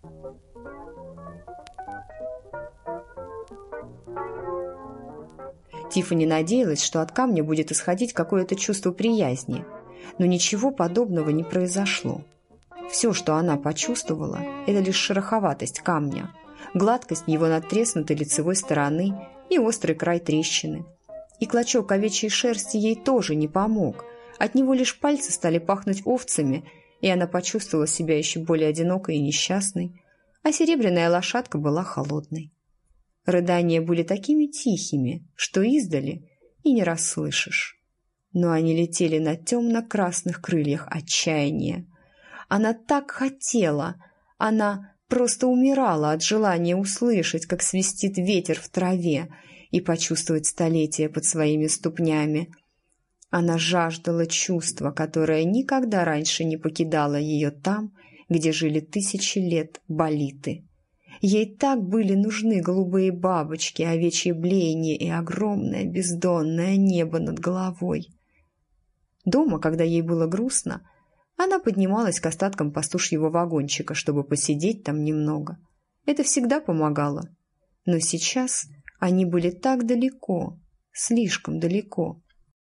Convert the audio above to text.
Тиффани надеялась, что от камня будет исходить какое-то чувство приязни, но ничего подобного не произошло. Все, что она почувствовала, это лишь шероховатость камня, гладкость его надтреснутой лицевой стороны и острый край трещины. И клочок овечьей шерсти ей тоже не помог, от него лишь пальцы стали пахнуть овцами, и она почувствовала себя еще более одинокой и несчастной, а серебряная лошадка была холодной. Рыдания были такими тихими, что издали и не расслышишь. Но они летели на темно-красных крыльях отчаяния. Она так хотела, она просто умирала от желания услышать, как свистит ветер в траве, и почувствовать столетия под своими ступнями. Она жаждала чувства, которое никогда раньше не покидало ее там, где жили тысячи лет болиты. Ей так были нужны голубые бабочки, овечьи блеяние и огромное бездонное небо над головой. Дома, когда ей было грустно, она поднималась к остаткам пастушьего вагончика, чтобы посидеть там немного. Это всегда помогало. Но сейчас они были так далеко, слишком далеко.